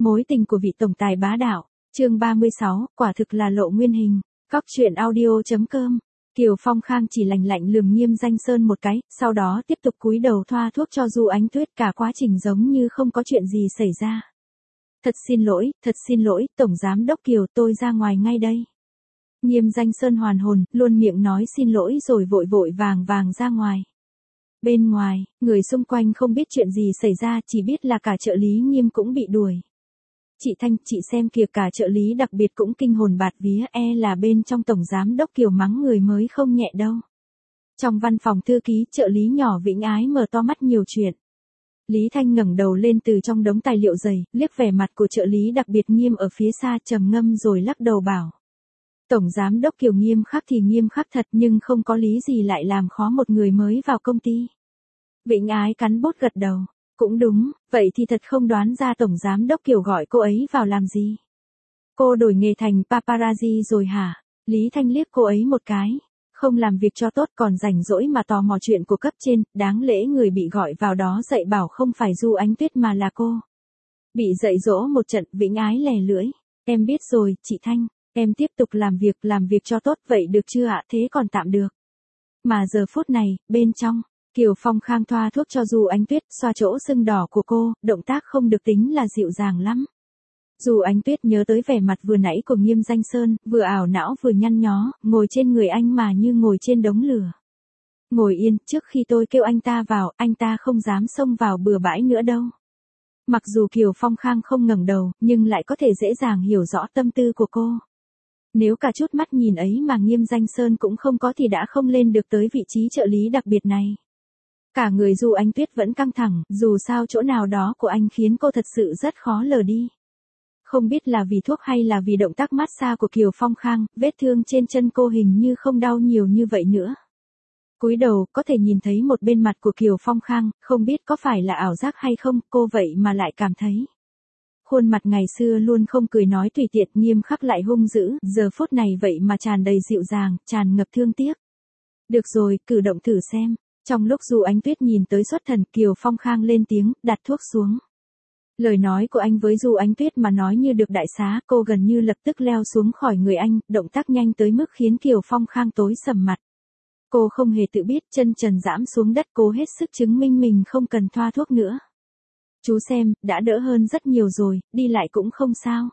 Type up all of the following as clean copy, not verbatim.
Mối tình của vị tổng tài bá đạo, chương 36, quả thực là lộ nguyên hình. Cóc truyện audio.com. Kiều Phong Khang chỉ lạnh lạnh lườm Nghiêm Danh Sơn một cái, sau đó tiếp tục cúi đầu thoa thuốc cho Du Ánh Tuyết, cả quá trình giống như không có chuyện gì xảy ra. Thật xin lỗi, Tổng Giám Đốc Kiều, tôi ra ngoài ngay đây. Nghiêm Danh Sơn hoàn hồn, luôn miệng nói xin lỗi rồi vội vội vàng vàng ra ngoài. Bên ngoài, người xung quanh không biết chuyện gì xảy ra, chỉ biết là cả trợ lý Nghiêm cũng bị đuổi. Chị Thanh, chị xem kìa, cả trợ lý đặc biệt cũng kinh hồn bạt vía, là bên trong Tổng Giám Đốc Kiều mắng người mới không nhẹ đâu. Trong văn phòng thư ký, trợ lý nhỏ Vĩnh Ái mở to mắt nhiều chuyện. Lý Thanh ngẩng đầu lên từ trong đống tài liệu dày, liếc vẻ mặt của trợ lý đặc biệt Nghiêm ở phía xa, trầm ngâm rồi lắc đầu bảo. Tổng Giám Đốc Kiều nghiêm khắc thì nghiêm khắc thật, nhưng không có lý gì lại làm khó một người mới vào công ty. Vĩnh Ái cắn bút gật đầu. Cũng đúng, vậy thì thật không đoán ra Tổng Giám Đốc Kiều gọi cô ấy vào làm gì. Cô đổi nghề thành paparazzi rồi hả? Lý Thanh liếc cô ấy một cái. Không làm việc cho tốt còn rảnh rỗi mà tò mò chuyện của cấp trên, đáng lẽ người bị gọi vào đó dạy bảo không phải Du Ánh Tuyết mà là cô. Bị dạy dỗ một trận, Vĩnh Ái lè lưỡi. Em biết rồi, chị Thanh, em tiếp tục làm việc cho tốt vậy được chưa ạ? Thế còn tạm được. Mà giờ phút này, bên trong, Kiều Phong Khang thoa thuốc cho Du Ánh Tuyết, xoa chỗ sưng đỏ của cô, động tác không được tính là dịu dàng lắm. Du Ánh Tuyết nhớ tới vẻ mặt vừa nãy của Nghiêm Danh Sơn, vừa ảo não vừa nhăn nhó, ngồi trên người anh mà như ngồi trên đống lửa. Ngồi yên, trước khi tôi kêu anh ta vào, anh ta không dám xông vào bừa bãi nữa đâu. Mặc dù Kiều Phong Khang không ngẩng đầu, nhưng lại có thể dễ dàng hiểu rõ tâm tư của cô. Nếu cả chút mắt nhìn ấy mà Nghiêm Danh Sơn cũng không có thì đã không lên được tới vị trí trợ lý đặc biệt này. Cả người Du Ánh Tuyết vẫn căng thẳng, dù sao chỗ nào đó của anh khiến cô thật sự rất khó lờ đi. Không biết là vì thuốc hay là vì động tác massage của Kiều Phong Khang, vết thương trên chân cô hình như không đau nhiều như vậy nữa. Cúi đầu, có thể nhìn thấy một bên mặt của Kiều Phong Khang, không biết có phải là ảo giác hay không, cô vậy mà lại cảm thấy. Khuôn mặt ngày xưa luôn không cười nói tùy tiện, nghiêm khắc lại hung dữ, giờ phút này vậy mà tràn đầy dịu dàng, tràn ngập thương tiếc. Được rồi, cử động thử xem. Trong lúc Du Ánh Tuyết nhìn tới xuất thần, Kiều Phong Khang lên tiếng, đặt thuốc xuống. Lời nói của anh với Du Ánh Tuyết mà nói như được đại xá, cô gần như lập tức leo xuống khỏi người anh, động tác nhanh tới mức khiến Kiều Phong Khang tối sầm mặt. Cô không hề tự biết, chân trần giẫm xuống đất, cố hết sức chứng minh mình không cần thoa thuốc nữa. Chú xem, đã đỡ hơn rất nhiều rồi, đi lại cũng không sao.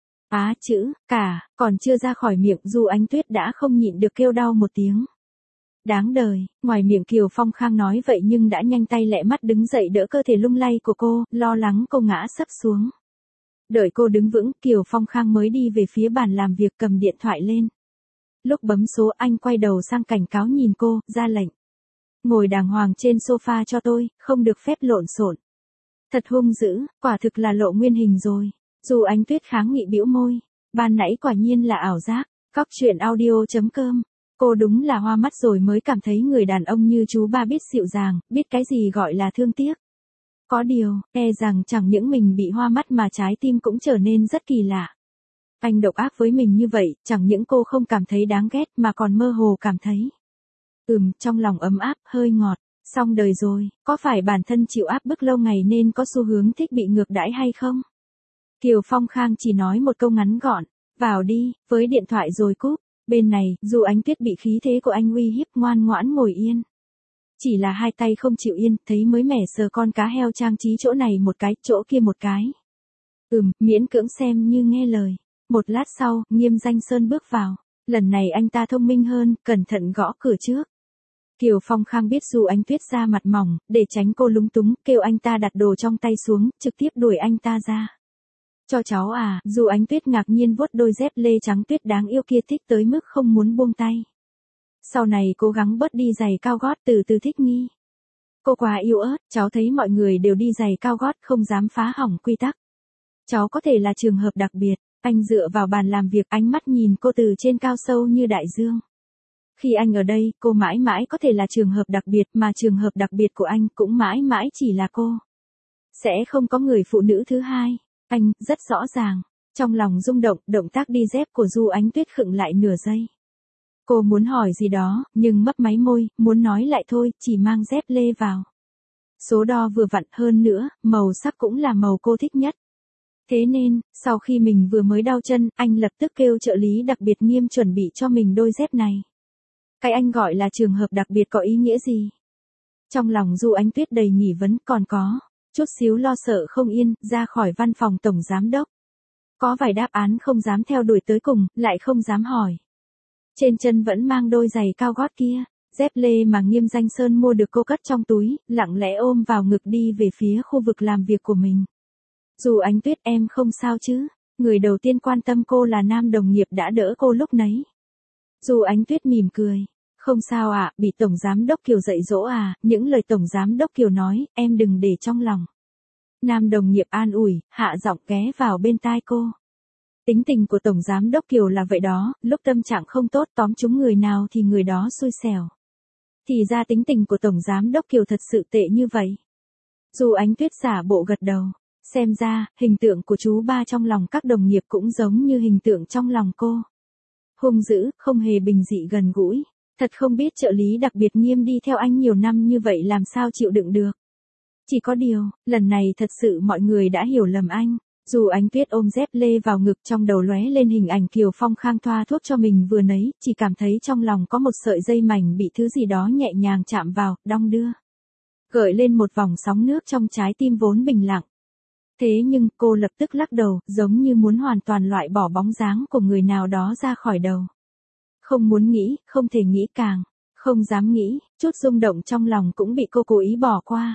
Chữ, còn chưa ra khỏi miệng, Du Ánh Tuyết đã không nhịn được kêu đau một tiếng. Đáng đời, ngoài miệng Kiều Phong Khang nói vậy nhưng đã nhanh tay lẹ mắt đứng dậy đỡ cơ thể lung lay của cô, lo lắng cô ngã sấp xuống. Đợi cô đứng vững, Kiều Phong Khang mới đi về phía bàn làm việc, cầm điện thoại lên. Lúc bấm số, anh quay đầu sang cảnh cáo nhìn cô, ra lệnh. Ngồi đàng hoàng trên sofa cho tôi, không được phép lộn xộn. Thật hung dữ, quả thực là lộ nguyên hình rồi. Du Ánh Tuyết kháng nghị bĩu môi. Ban nãy quả nhiên là ảo giác. Cóc truyện audio.com. Cô đúng là hoa mắt rồi mới cảm thấy người đàn ông như chú ba biết dịu dàng, biết cái gì gọi là thương tiếc. Có điều, rằng chẳng những mình bị hoa mắt mà trái tim cũng trở nên rất kỳ lạ. Anh độc ác với mình như vậy, chẳng những cô không cảm thấy đáng ghét mà còn mơ hồ cảm thấy. Trong lòng ấm áp, hơi ngọt. Xong đời rồi, có phải bản thân chịu áp bức lâu ngày nên có xu hướng thích bị ngược đãi hay không? Kiều Phong Khang chỉ nói một câu ngắn gọn, vào đi, với điện thoại rồi cúp. Bên này, Du Ánh Tuyết bị khí thế của anh uy hiếp, ngoan ngoãn ngồi yên. Chỉ là hai tay không chịu yên, thấy mới mẻ sờ con cá heo trang trí chỗ này một cái, chỗ kia một cái. Miễn cưỡng xem như nghe lời. Một lát sau, Nghiêm Danh Sơn bước vào. Lần này anh ta thông minh hơn, cẩn thận gõ cửa trước. Kiều Phong Khang biết Du Ánh Tuyết da mặt mỏng, để tránh cô lúng túng, kêu anh ta đặt đồ trong tay xuống, trực tiếp đuổi anh ta ra. Cho cháu à? Du Ánh Tuyết ngạc nhiên vuốt đôi dép lê trắng tuyết đáng yêu kia, thích tới mức không muốn buông tay. Sau này cố gắng bớt đi giày cao gót, từ từ thích nghi. Cô quá yếu ớt, cháu thấy mọi người đều đi giày cao gót, không dám phá hỏng quy tắc. Cháu có thể là trường hợp đặc biệt. Anh dựa vào bàn làm việc, ánh mắt nhìn cô từ trên cao sâu như đại dương. Khi anh ở đây, cô mãi mãi có thể là trường hợp đặc biệt, mà trường hợp đặc biệt của anh cũng mãi mãi chỉ là cô. Sẽ không có người phụ nữ thứ hai. Anh, rất rõ ràng. Trong lòng rung động, động tác đi dép của Du Ánh Tuyết khựng lại nửa giây. Cô muốn hỏi gì đó, nhưng mấp máy môi, muốn nói lại thôi, chỉ mang dép lê vào. Số đo vừa vặn, hơn nữa, màu sắc cũng là màu cô thích nhất. Thế nên, sau khi mình vừa mới đau chân, anh lập tức kêu trợ lý đặc biệt Nghiêm chuẩn bị cho mình đôi dép này. Cái anh gọi là trường hợp đặc biệt có ý nghĩa gì? Trong lòng Du Ánh Tuyết đầy nghi vấn, còn có chút xíu lo sợ không yên, ra khỏi văn phòng tổng giám đốc. Có vài đáp án không dám theo đuổi tới cùng, lại không dám hỏi. Trên chân vẫn mang đôi giày cao gót kia, dép lê mà Nghiêm Danh Sơn mua được cô cất trong túi, lặng lẽ ôm vào ngực đi về phía khu vực làm việc của mình. Du Ánh Tuyết, em không sao chứ? Người đầu tiên quan tâm cô là nam đồng nghiệp đã đỡ cô lúc nấy. Du Ánh Tuyết mỉm cười. Không sao ạ, bị Tổng Giám Đốc Kiều dạy dỗ à, những lời Tổng Giám Đốc Kiều nói, em đừng để trong lòng. Nam đồng nghiệp an ủi, hạ giọng ghé vào bên tai cô. Tính tình của Tổng Giám Đốc Kiều là vậy đó, lúc tâm trạng không tốt tóm trúng người nào thì người đó xui xẻo. Thì ra tính tình của Tổng Giám Đốc Kiều thật sự tệ như vậy. Du Ánh Tuyết giả bộ gật đầu. Xem ra, hình tượng của chú ba trong lòng các đồng nghiệp cũng giống như hình tượng trong lòng cô. Hung dữ, không hề bình dị gần gũi. Thật không biết trợ lý đặc biệt Nghiêm đi theo anh nhiều năm như vậy làm sao chịu đựng được. Chỉ có điều, lần này thật sự mọi người đã hiểu lầm anh. Du Ánh Tuyết ôm dép lê vào ngực, trong đầu lóe lên hình ảnh Kiều Phong Khang thoa thuốc cho mình vừa nấy, chỉ cảm thấy trong lòng có một sợi dây mảnh bị thứ gì đó nhẹ nhàng chạm vào, đong đưa. Gợi lên một vòng sóng nước trong trái tim vốn bình lặng. Thế nhưng cô lập tức lắc đầu, giống như muốn hoàn toàn loại bỏ bóng dáng của người nào đó ra khỏi đầu. Không muốn nghĩ, không thể nghĩ càng, không dám nghĩ, chút rung động trong lòng cũng bị cô cố ý bỏ qua.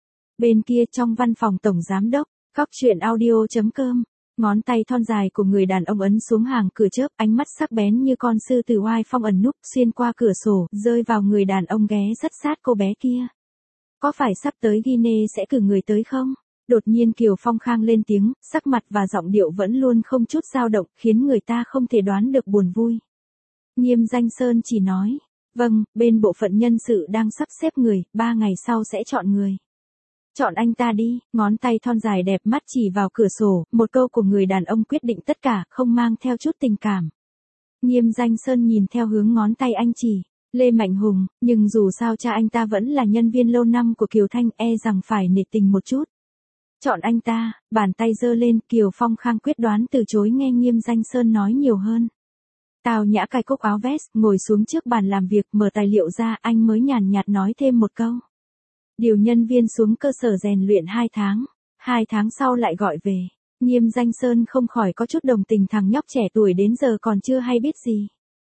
Bên kia trong văn phòng tổng giám đốc, góc chuyện audio.com, ngón tay thon dài của người đàn ông ấn xuống hàng cửa chớp, ánh mắt sắc bén như con sư tử oai phong ẩn núp xuyên qua cửa sổ, rơi vào người đàn ông ghé rất sát cô bé kia. Có phải sắp tới Guinea sẽ cử người tới không? Đột nhiên Kiều Phong Khang lên tiếng, sắc mặt và giọng điệu vẫn luôn không chút dao động, khiến người ta không thể đoán được buồn vui. Nghiêm Danh Sơn chỉ nói, vâng, bên bộ phận nhân sự đang sắp xếp người, 3 ngày sau sẽ chọn người. Chọn anh ta đi, ngón tay thon dài đẹp mắt chỉ vào cửa sổ, một câu của người đàn ông quyết định tất cả, không mang theo chút tình cảm. Nghiêm Danh Sơn nhìn theo hướng ngón tay anh chỉ, Lê Mạnh Hùng, nhưng dù sao cha anh ta vẫn là nhân viên lâu năm của Kiều Thanh, e rằng phải nể tình một chút. Chọn anh ta, bàn tay giơ lên, Kiều Phong Khang quyết đoán từ chối nghe Nghiêm Danh Sơn nói nhiều hơn. Tào Nhã cài cúc áo vest, ngồi xuống trước bàn làm việc, mở tài liệu ra, anh mới nhàn nhạt nói thêm một câu. Điều nhân viên xuống cơ sở rèn luyện 2 tháng, 2 tháng sau lại gọi về. Nghiêm Danh Sơn không khỏi có chút đồng tình, thằng nhóc trẻ tuổi đến giờ còn chưa hay biết gì.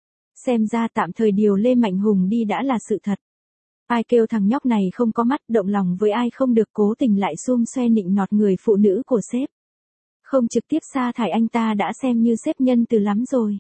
Xem ra tạm thời điều Lê Mạnh Hùng đi đã là sự thật. Ai kêu thằng nhóc này không có mắt, động lòng với ai không được, cố tình lại xum xoe nịnh nọt người phụ nữ của sếp. Không trực tiếp sa thải anh ta đã xem như sếp nhân từ lắm rồi.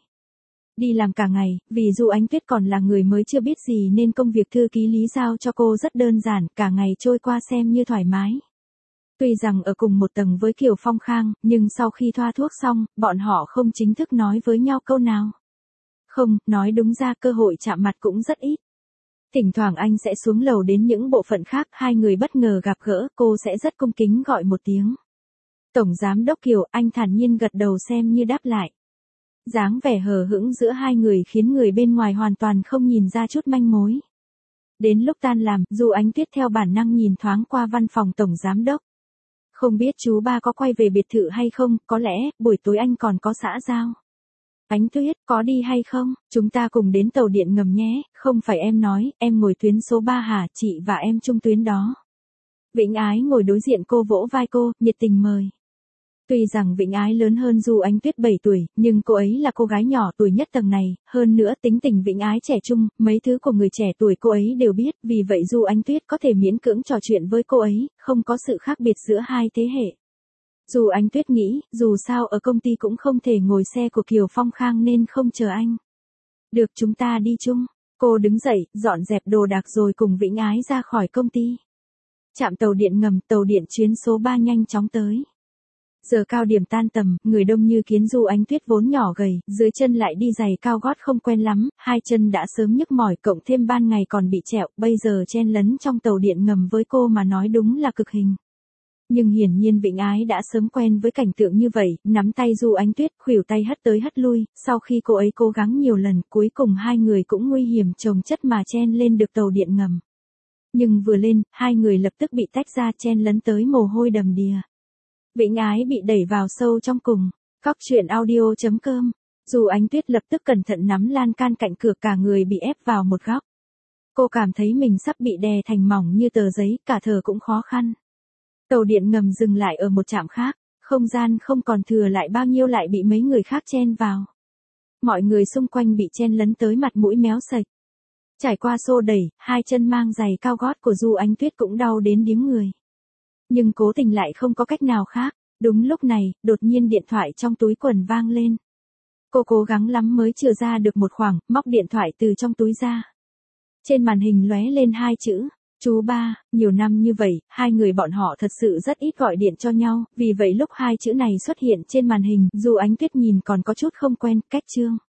Đi làm cả ngày, vì dù Ánh Tuyết còn là người mới chưa biết gì nên công việc thư ký lý giao cho cô rất đơn giản, cả ngày trôi qua xem như thoải mái. Tuy rằng ở cùng một tầng với Kiều Phong Khang, nhưng sau khi thoa thuốc xong, bọn họ không chính thức nói với nhau câu nào. Không, nói đúng ra cơ hội chạm mặt cũng rất ít. Thỉnh thoảng anh sẽ xuống lầu đến những bộ phận khác, hai người bất ngờ gặp gỡ, cô sẽ rất cung kính gọi một tiếng. Tổng Giám Đốc Kiều, anh thản nhiên gật đầu xem như đáp lại. Dáng vẻ hờ hững giữa hai người khiến người bên ngoài hoàn toàn không nhìn ra chút manh mối. Đến lúc tan làm, dù Ánh Tuyết theo bản năng nhìn thoáng qua văn phòng Tổng Giám Đốc. Không biết chú ba có quay về biệt thự hay không, có lẽ, buổi tối anh còn có xã giao. Ánh Tuyết, có đi hay không? Chúng ta cùng đến tàu điện ngầm nhé, không phải em nói, em ngồi tuyến số 3 hả, chị và em chung tuyến đó. Vĩnh Ái ngồi đối diện cô vỗ vai cô, nhiệt tình mời. Tuy rằng Vĩnh Ái lớn hơn Du Ánh Tuyết 7 tuổi, nhưng cô ấy là cô gái nhỏ tuổi nhất tầng này, hơn nữa tính tình Vĩnh Ái trẻ trung, mấy thứ của người trẻ tuổi cô ấy đều biết, vì vậy Du Ánh Tuyết có thể miễn cưỡng trò chuyện với cô ấy, không có sự khác biệt giữa hai thế hệ. Dù Ánh Tuyết nghĩ, dù sao ở công ty cũng không thể ngồi xe của Kiều Phong Khang nên không chờ anh. Được, chúng ta đi chung. Cô đứng dậy, dọn dẹp đồ đạc rồi cùng Vĩnh Ái ra khỏi công ty. Trạm tàu điện ngầm, tàu điện chuyến số 3 nhanh chóng tới. Giờ cao điểm tan tầm, người đông như kiến. Du Ánh Tuyết vốn nhỏ gầy, dưới chân lại đi giày cao gót không quen lắm, hai chân đã sớm nhức mỏi, cộng thêm ban ngày còn bị trẹo, bây giờ chen lấn trong tàu điện ngầm với cô mà nói đúng là cực hình. Nhưng hiển nhiên Vĩnh Ái đã sớm quen với cảnh tượng như vậy, nắm tay Du Ánh Tuyết, khuỷu tay hất tới hất lui, sau khi cô ấy cố gắng nhiều lần, cuối cùng hai người cũng nguy hiểm chồng chất mà chen lên được tàu điện ngầm. Nhưng vừa lên, hai người lập tức bị tách ra, chen lấn tới mồ hôi đầm đìa. Vĩnh ái bị đẩy vào sâu trong cùng. Cóc truyện audio.com. Dù Ánh Tuyết lập tức cẩn thận nắm lan can cạnh cửa, cả người bị ép vào một góc. Cô cảm thấy mình sắp bị đè thành mỏng như tờ giấy, cả thở cũng khó khăn. Tàu điện ngầm dừng lại ở một trạm khác, không gian không còn thừa lại bao nhiêu, lại bị mấy người khác chen vào. Mọi người xung quanh bị chen lấn tới mặt mũi méo sạch. Trải qua xô đẩy, hai chân mang giày cao gót của Du Ánh Tuyết cũng đau đến điếng người. Nhưng cố tình lại không có cách nào khác. Đúng lúc này, đột nhiên điện thoại trong túi quần vang lên. Cô cố gắng lắm mới chừa ra được một khoảng, móc điện thoại từ trong túi ra. Trên màn hình lóe lên hai chữ, chú ba. Nhiều năm như vậy, hai người bọn họ thật sự rất ít gọi điện cho nhau, vì vậy lúc hai chữ này xuất hiện trên màn hình, Du Ánh Tuyết nhìn còn có chút không quen. Cách chương